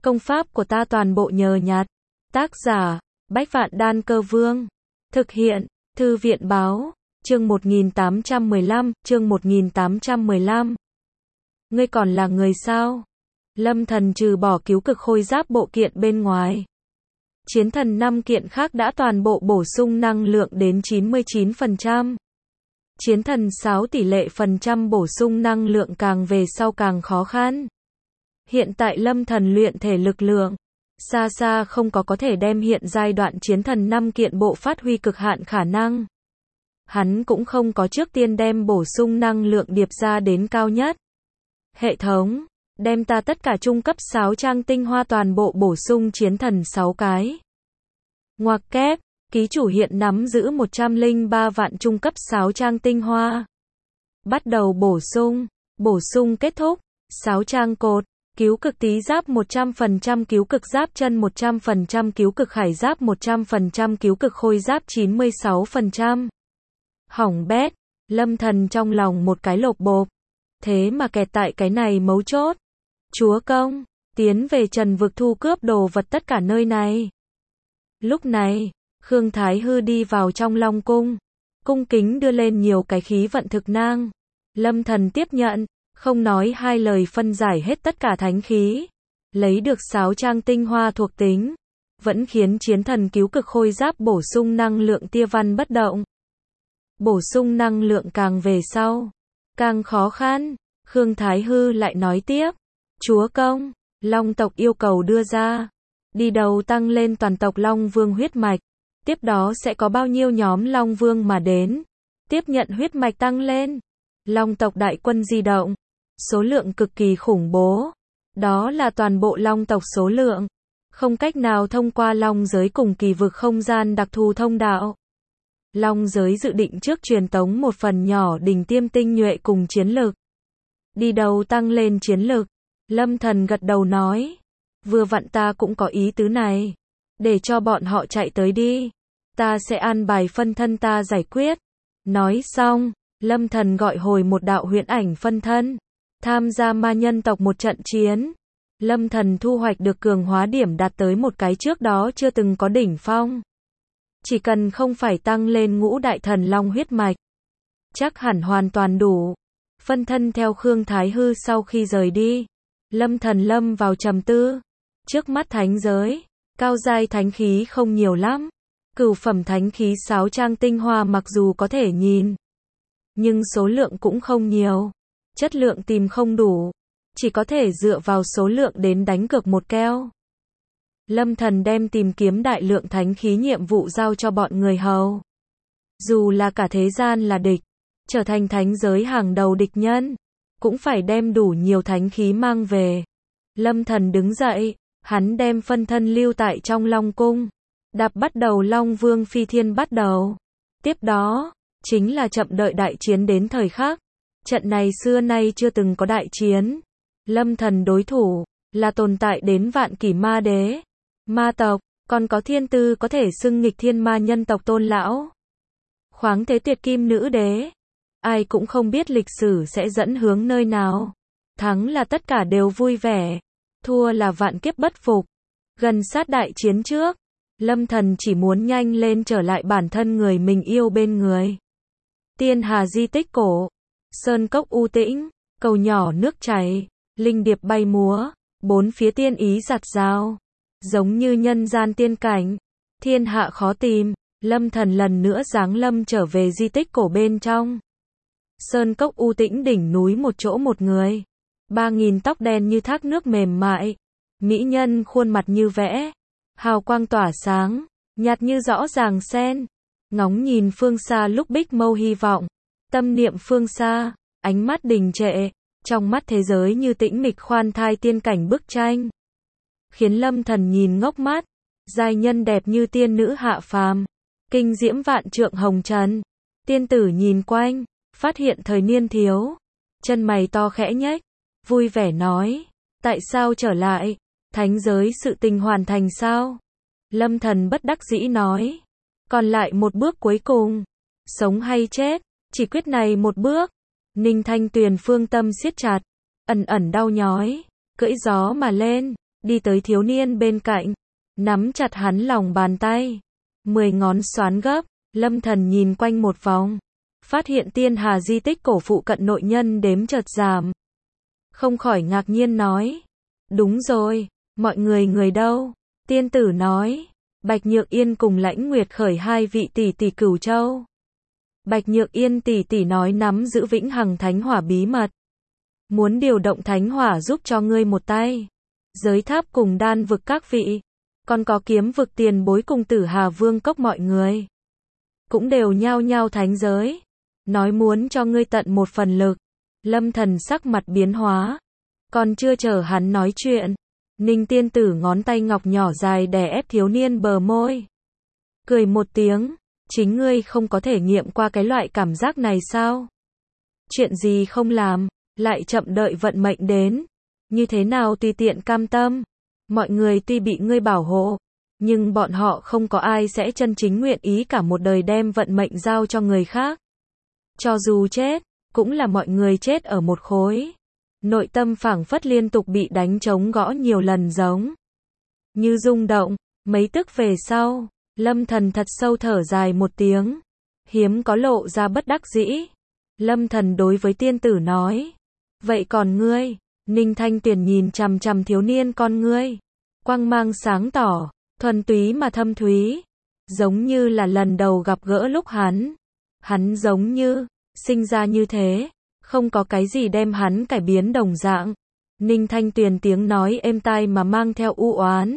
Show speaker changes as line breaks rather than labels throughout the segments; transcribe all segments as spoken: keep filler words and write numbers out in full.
Công pháp của ta toàn bộ nhờ nhặt. Tác giả, Bách Vạn Đan Cơ Vương. Thực hiện, Thư viện báo, chương một nghìn tám trăm mười lăm, chương một nghìn tám trăm mười lăm. Ngươi còn là người sao? Lâm Thần trừ bỏ cứu cực khôi giáp bộ kiện bên ngoài. Chiến thần năm kiện khác đã toàn bộ bổ sung năng lượng đến chín mươi chín phần trăm. Chiến thần sáu tỷ lệ phần trăm bổ sung năng lượng càng về sau càng khó khăn. Hiện tại Lâm Thần luyện thể lực lượng, xa xa không có có thể đem hiện giai đoạn chiến thần năm kiện bộ phát huy cực hạn khả năng. Hắn cũng không có trước tiên đem bổ sung năng lượng điệp ra đến cao nhất. Hệ thống, đem ta tất cả trung cấp sáu trang tinh hoa toàn bộ bổ sung chiến thần sáu cái. Ngoặc kép, ký chủ hiện nắm giữ một trăm lẻ ba vạn trung cấp sáu trang tinh hoa. Bắt đầu bổ sung, bổ sung kết thúc, sáu trang cột, cứu cực tí giáp một trăm phần trăm, cứu cực giáp chân một trăm phần trăm, cứu cực khải giáp một trăm phần trăm, cứu cực khôi giáp chín mươi sáu phần trăm. Hỏng bét, Lâm Thần trong lòng một cái lộp bộp. Thế mà kẹt tại cái này mấu chốt. Chúa công, tiến về Trần vực thu cướp đồ vật tất cả nơi này. Lúc này, Khương Thái Hư đi vào trong Long cung, cung kính đưa lên nhiều cái khí vận thực nang. Lâm Thần tiếp nhận, không nói hai lời phân giải hết tất cả thánh khí, lấy được sáu trang tinh hoa thuộc tính, vẫn khiến chiến thần cứu cực khôi giáp bổ sung năng lượng tia văn bất động. Bổ sung năng lượng càng về sau, càng khó khăn. Khương Thái Hư lại nói tiếp, chúa công, Long tộc yêu cầu đưa ra, đi đầu tăng lên toàn tộc Long Vương huyết mạch, tiếp đó sẽ có bao nhiêu nhóm Long Vương mà đến, tiếp nhận huyết mạch tăng lên. Long tộc đại quân di động, số lượng cực kỳ khủng bố, đó là toàn bộ Long tộc số lượng, không cách nào thông qua Long giới cùng kỳ vực không gian đặc thù thông đạo. Long giới dự định trước truyền tống một phần nhỏ đỉnh tiêm tinh nhuệ cùng chiến lực. Đi đầu tăng lên chiến lực. Lâm Thần gật đầu nói, vừa vặn ta cũng có ý tứ này, để cho bọn họ chạy tới đi, ta sẽ an bài phân thân ta giải quyết. Nói xong, Lâm Thần gọi hồi một đạo huyễn ảnh phân thân, tham gia ma nhân tộc một trận chiến. Lâm Thần thu hoạch được cường hóa điểm đạt tới một cái trước đó chưa từng có đỉnh phong. Chỉ cần không phải tăng lên ngũ đại thần long huyết mạch, chắc hẳn hoàn toàn đủ. Phân thân theo Khương Thái Hư sau khi rời đi, Lâm Thần lâm vào trầm tư. Trước mắt thánh giới, cao giai thánh khí không nhiều lắm. Cửu phẩm thánh khí sáu trang tinh hoa mặc dù có thể nhìn, nhưng số lượng cũng không nhiều. Chất lượng tìm không đủ, chỉ có thể dựa vào số lượng đến đánh cược một keo. Lâm Thần đem tìm kiếm đại lượng thánh khí nhiệm vụ giao cho bọn người hầu. Dù là cả thế gian là địch, trở thành thánh giới hàng đầu địch nhân, cũng phải đem đủ nhiều thánh khí mang về. Lâm Thần đứng dậy, hắn đem phân thân lưu tại trong Long cung, đạp bắt đầu Long Vương phi thiên bắt đầu. Tiếp đó, chính là chậm đợi đại chiến đến thời khắc. Trận này xưa nay chưa từng có đại chiến. Lâm Thần đối thủ, là tồn tại đến vạn kỷ ma đế, ma tộc, còn có thiên tư có thể xưng nghịch thiên ma nhân tộc Tôn lão. Khoáng thế tuyệt kim nữ đế. Ai cũng không biết lịch sử sẽ dẫn hướng nơi nào. Thắng là tất cả đều vui vẻ, thua là vạn kiếp bất phục. Gần sát đại chiến trước, Lâm Thần chỉ muốn nhanh lên trở lại bản thân người mình yêu bên người. Tiên hà di tích cổ, sơn cốc u tĩnh, cầu nhỏ nước chảy, linh điệp bay múa, bốn phía tiên ý giặt rào, giống như nhân gian tiên cảnh, thiên hạ khó tìm. Lâm Thần lần nữa giáng lâm trở về di tích cổ bên trong. Sơn cốc u tĩnh đỉnh núi một chỗ một người, ba nghìn tóc đen như thác nước mềm mại, mỹ nhân khuôn mặt như vẽ, hào quang tỏa sáng, nhạt như rõ ràng sen, ngóng nhìn phương xa lúc bích mâu hy vọng, tâm niệm phương xa, ánh mắt đình trệ, trong mắt thế giới như tĩnh mịch khoan thai tiên cảnh bức tranh, khiến Lâm Thần nhìn ngốc mắt. Giai nhân đẹp như tiên nữ hạ phàm, kinh diễm vạn trượng hồng trần. Tiên tử nhìn quanh, phát hiện thời niên thiếu, chân mày to khẽ nhếch, vui vẻ nói, tại sao trở lại, thánh giới sự tình hoàn thành sao? Lâm Thần bất đắc dĩ nói, còn lại một bước cuối cùng, sống hay chết, chỉ quyết này một bước. Ninh Thanh Tuyền phương tâm siết chặt, ẩn ẩn đau nhói, cưỡi gió mà lên, đi tới thiếu niên bên cạnh, nắm chặt hắn lòng bàn tay, mười ngón xoán gấp. Lâm Thần nhìn quanh một vòng, phát hiện tiên hà di tích cổ phụ cận nội nhân đếm chợt giảm. Không khỏi ngạc nhiên nói, đúng rồi, mọi người người đâu? Tiên tử nói, Bạch Nhược Yên cùng Lãnh Nguyệt Khởi hai vị tỷ tỷ Cửu Châu. Bạch Nhược Yên tỷ tỷ nói nắm giữ vĩnh hằng thánh hỏa bí mật, muốn điều động thánh hỏa giúp cho ngươi một tay. Giới tháp cùng đan vực các vị, còn có kiếm vực tiền bối cùng Tử Hà Vương cốc mọi người, cũng đều nhao nhao thánh giới, nói muốn cho ngươi tận một phần lực. Lâm Thần sắc mặt biến hóa, còn chưa chờ hắn nói chuyện, Ninh tiên tử ngón tay ngọc nhỏ dài đè ép thiếu niên bờ môi, cười một tiếng, chính ngươi không có thể nghiệm qua cái loại cảm giác này sao? Chuyện gì không làm, lại chậm đợi vận mệnh đến, như thế nào tùy tiện cam tâm? Mọi người tuy bị ngươi bảo hộ, nhưng bọn họ không có ai sẽ chân chính nguyện ý cả một đời đem vận mệnh giao cho người khác. Cho dù chết, cũng là mọi người chết ở một khối. Nội tâm phảng phất liên tục bị đánh trống gõ nhiều lần giống như rung động. Mấy tức về sau, Lâm Thần thật sâu thở dài một tiếng, hiếm có lộ ra bất đắc dĩ. Lâm Thần đối với tiên tử nói, vậy còn ngươi? Ninh Thanh Tuyền nhìn chằm chằm thiếu niên con ngươi, quang mang sáng tỏ, thuần túy mà thâm thúy, giống như là lần đầu gặp gỡ lúc hắn. Hắn giống như sinh ra như thế, không có cái gì đem hắn cải biến đồng dạng. Ninh Thanh Tuyền tiếng nói êm tai mà mang theo u oán.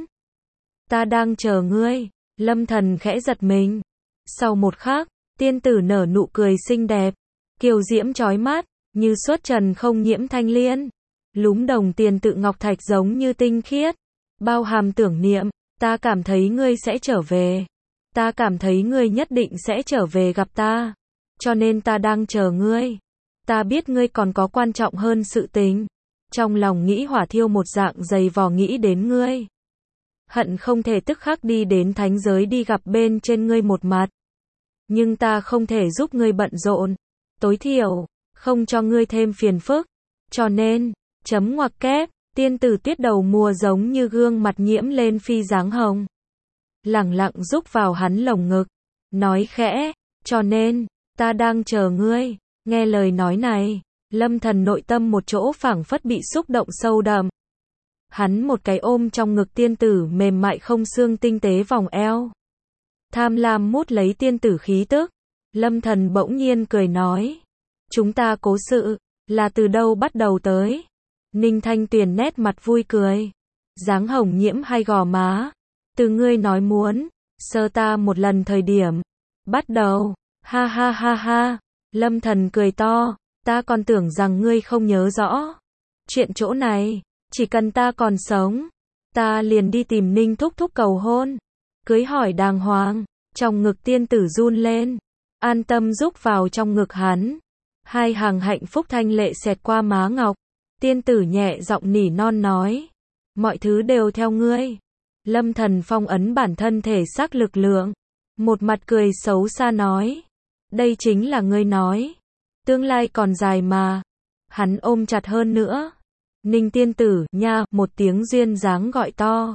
Ta đang chờ ngươi. Lâm Thần khẽ giật mình. Sau một khắc, tiên tử nở nụ cười xinh đẹp, kiều diễm chói mắt, như xuất trần không nhiễm thanh liên. Lúm đồng tiền tự ngọc thạch giống như tinh khiết, bao hàm tưởng niệm. Ta cảm thấy ngươi sẽ trở về. Ta cảm thấy ngươi nhất định sẽ trở về gặp ta. Cho nên ta đang chờ ngươi. Ta biết ngươi còn có quan trọng hơn sự tình. Trong lòng nghĩ hỏa thiêu một dạng dày vò nghĩ đến ngươi. Hận không thể tức khắc đi đến thánh giới đi gặp bên trên ngươi một mặt. Nhưng ta không thể giúp ngươi bận rộn. Tối thiểu, không cho ngươi thêm phiền phức. Cho nên, chấm ngoặc kép, tiên tử tuyết đầu mùa giống như gương mặt nhiễm lên phi dáng hồng. Lẳng lặng rúc vào hắn lồng ngực. Nói khẽ, cho nên, ta đang chờ ngươi. Nghe lời nói này, Lâm Thần nội tâm một chỗ phảng phất bị xúc động sâu đậm. Hắn một cái ôm trong ngực tiên tử mềm mại không xương tinh tế vòng eo. Tham lam mút lấy tiên tử khí tức. Lâm Thần bỗng nhiên cười nói, chúng ta cố sự, là từ đâu bắt đầu tới? Ninh Thanh Tuyền nét mặt vui cười, dáng hồng nhiễm hai gò má. Từ ngươi nói muốn sơ ta một lần thời điểm bắt đầu. Ha ha ha ha. Lâm Thần cười to, ta còn tưởng rằng ngươi không nhớ rõ. Chuyện chỗ này, chỉ cần ta còn sống, ta liền đi tìm Ninh thúc thúc cầu hôn, cưới hỏi đàng hoàng. Trong ngực tiên tử run lên, an tâm rúc vào trong ngực hắn. Hai hàng hạnh phúc thanh lệ xẹt qua má ngọc. Tiên tử nhẹ giọng nỉ non nói, mọi thứ đều theo ngươi. Lâm Thần phong ấn bản thân thể xác lực lượng, một mặt cười xấu xa nói, đây chính là ngươi nói, tương lai còn dài mà. Hắn ôm chặt hơn nữa. Ninh tiên tử, nha, một tiếng duyên dáng gọi to.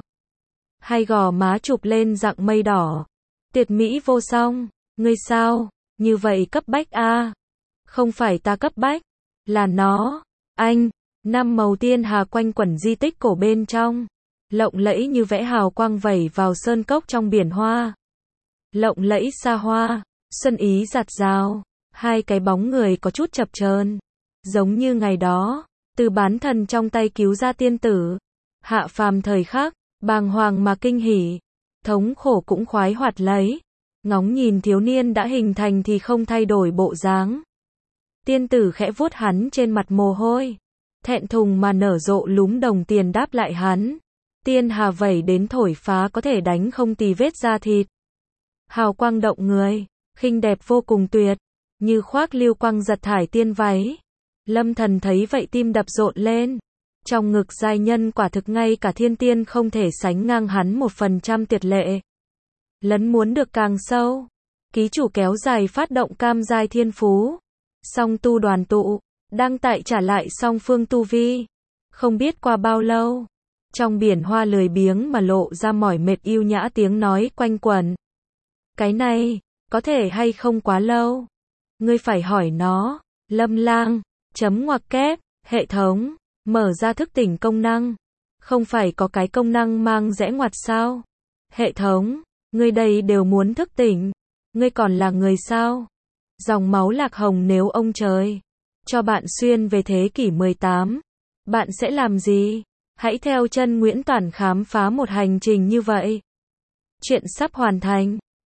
Hai gò má chụp lên dạng mây đỏ. Tuyệt mỹ vô song, ngươi sao, như vậy cấp bách a? À? Không phải ta cấp bách, là nó, anh. Năm màu tiên hà quanh quẩn di tích cổ bên trong, lộng lẫy như vẽ hào quang vẩy vào sơn cốc trong biển hoa. Lộng lẫy xa hoa, xuân ý giạt rào, hai cái bóng người có chút chập chờn, giống như ngày đó, từ bán thần trong tay cứu ra tiên tử. Hạ phàm thời khắc, bàng hoàng mà kinh hỉ, thống khổ cũng khoái hoạt lấy. Ngóng nhìn thiếu niên đã hình thành thì không thay đổi bộ dáng. Tiên tử khẽ vuốt hắn trên mặt mồ hôi, thẹn thùng mà nở rộ lúm đồng tiền đáp lại hắn. Tiên hà vẩy đến thổi phá có thể đánh không tì vết da thịt. Hào quang động người, khinh đẹp vô cùng tuyệt, như khoác lưu quang giật thải tiên váy. Lâm Thần thấy vậy tim đập rộn lên. Trong ngực giai nhân quả thực ngay cả thiên tiên không thể sánh ngang hắn một phần trăm tuyệt lệ. Lấn muốn được càng sâu. Ký chủ kéo dài phát động cam giai thiên phú. Song tu đoàn tụ, đang tại trả lại song phương tu vi. Không biết qua bao lâu, Trong biển hoa lười biếng mà lộ ra mỏi mệt yêu nhã tiếng nói quanh quẩn. Cái này, có thể hay không quá lâu? Ngươi phải hỏi nó. Lâm Lang, chấm ngoặc kép, hệ thống, mở ra thức tỉnh công năng. Không phải có cái công năng mang rẽ ngoặt sao? Hệ thống, ngươi đây đều muốn thức tỉnh. Ngươi còn là người sao? Dòng máu lạc hồng nếu ông trời cho bạn xuyên về thế kỷ mười tám, bạn sẽ làm gì? Hãy theo chân Nguyễn Toản khám phá một hành trình như vậy. Chuyện sắp hoàn thành.